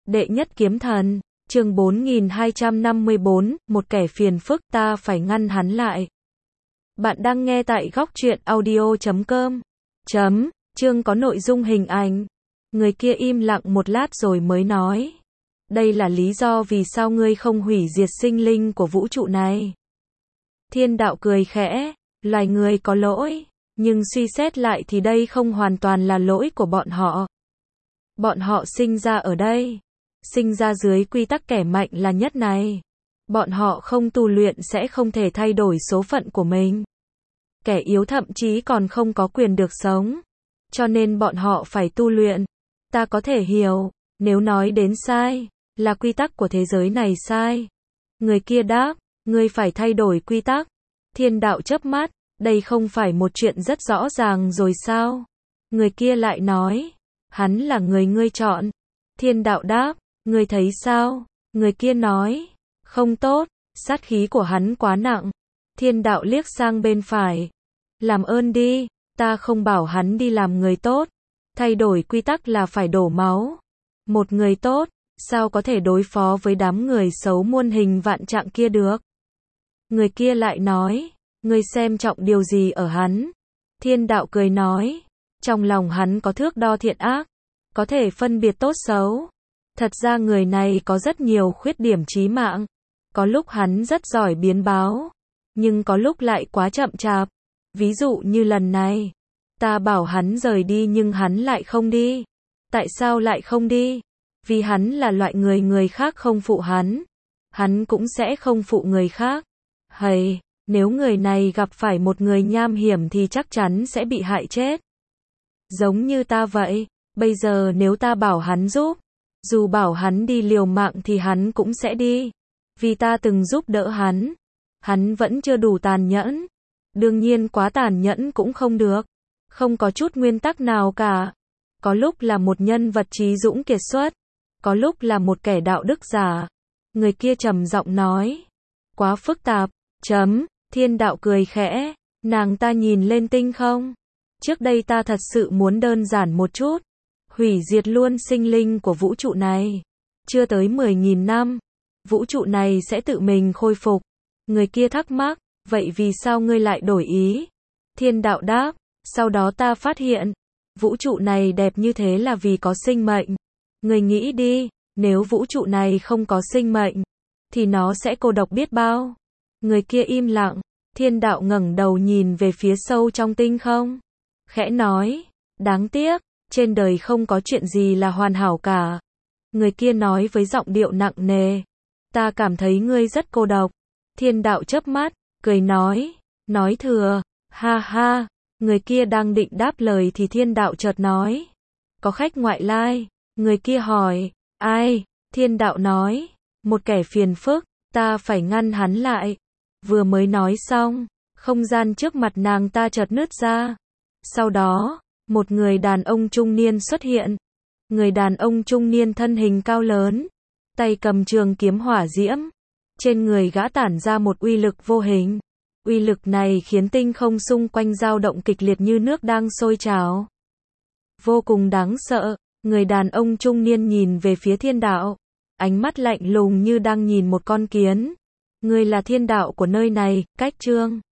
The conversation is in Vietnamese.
Đệ nhất kiếm thần, chương 4254, một kẻ phiền phức ta phải ngăn hắn lại. Bạn đang nghe tại góc truyện audio.com. Chương có nội dung hình ảnh. Người kia im lặng một lát rồi mới nói. Đây là lý do vì sao ngươi không hủy diệt sinh linh của vũ trụ này. Thiên đạo cười khẽ, loài người có lỗi, nhưng suy xét lại thì đây không hoàn toàn là lỗi của bọn họ. Bọn họ sinh ra ở đây, sinh ra dưới quy tắc kẻ mạnh là nhất này. Bọn họ không tu luyện sẽ không thể thay đổi số phận của mình. Kẻ yếu thậm chí còn không có quyền được sống. Cho nên bọn họ phải tu luyện. Ta có thể hiểu, nếu nói đến sai, là quy tắc của thế giới này sai. Người kia đáp, ngươi phải thay đổi quy tắc. Thiên đạo chớp mắt, đây không phải một chuyện rất rõ ràng rồi sao? Người kia lại nói, hắn là người ngươi chọn. Thiên đạo đáp, ngươi thấy sao? Người kia nói, không tốt, sát khí của hắn quá nặng. Thiên đạo liếc sang bên phải. Làm ơn đi, ta không bảo hắn đi làm người tốt. Thay đổi quy tắc là phải đổ máu. Một người tốt, sao có thể đối phó với đám người xấu muôn hình vạn trạng kia được? Người kia lại nói, ngươi xem trọng điều gì ở hắn? Thiên đạo cười nói, trong lòng hắn có thước đo thiện ác, có thể phân biệt tốt xấu. Thật ra người này có rất nhiều khuyết điểm chí mạng. Có lúc hắn rất giỏi biến báo, nhưng có lúc lại quá chậm chạp. Ví dụ như lần này, ta bảo hắn rời đi nhưng hắn lại không đi. Tại sao lại không đi? Vì hắn là loại người người khác không phụ hắn. Hắn cũng sẽ không phụ người khác. Hầy, nếu người này gặp phải một người nham hiểm thì chắc chắn sẽ bị hại chết. Giống như ta vậy, bây giờ nếu ta bảo hắn giúp, dù bảo hắn đi liều mạng thì hắn cũng sẽ đi. Vì ta từng giúp đỡ hắn vẫn chưa đủ tàn nhẫn. Đương nhiên quá tàn nhẫn cũng không được. Không có chút nguyên tắc nào cả. Có lúc là một nhân vật trí dũng kiệt xuất, có lúc là một kẻ đạo đức giả. Người kia trầm giọng nói, quá phức tạp. Thiên đạo cười khẽ, nàng ta nhìn lên tinh không. Trước đây ta thật sự muốn đơn giản một chút, hủy diệt luôn sinh linh của vũ trụ này. Chưa tới 10.000 năm, vũ trụ này sẽ tự mình khôi phục. Người kia thắc mắc, vậy vì sao ngươi lại đổi ý? Thiên đạo đáp, sau đó ta phát hiện, vũ trụ này đẹp như thế là vì có sinh mệnh. Ngươi nghĩ đi, nếu vũ trụ này không có sinh mệnh, thì nó sẽ cô độc biết bao. Người kia im lặng, thiên đạo ngẩng đầu nhìn về phía sâu trong tinh không. Khẽ nói, đáng tiếc, trên đời không có chuyện gì là hoàn hảo cả. Người kia nói với giọng điệu nặng nề, ta cảm thấy ngươi rất cô độc. Thiên đạo chớp mắt, cười nói thừa, ha ha. Người kia đang định đáp lời thì thiên đạo chợt nói, có khách ngoại lai. Người kia hỏi, ai? Thiên đạo nói, một kẻ phiền phức, ta phải ngăn hắn lại. Vừa mới nói xong, không gian trước mặt nàng ta chợt nứt ra. Sau đó, một người đàn ông trung niên xuất hiện. Người đàn ông trung niên thân hình cao lớn, tay cầm trường kiếm hỏa diễm. Trên người gã tản ra một uy lực vô hình. Uy lực này khiến tinh không xung quanh dao động kịch liệt như nước đang sôi trào. Vô cùng đáng sợ, người đàn ông trung niên nhìn về phía thiên đạo. Ánh mắt lạnh lùng như đang nhìn một con kiến. Ngươi là thiên đạo của nơi này, Cách Trương.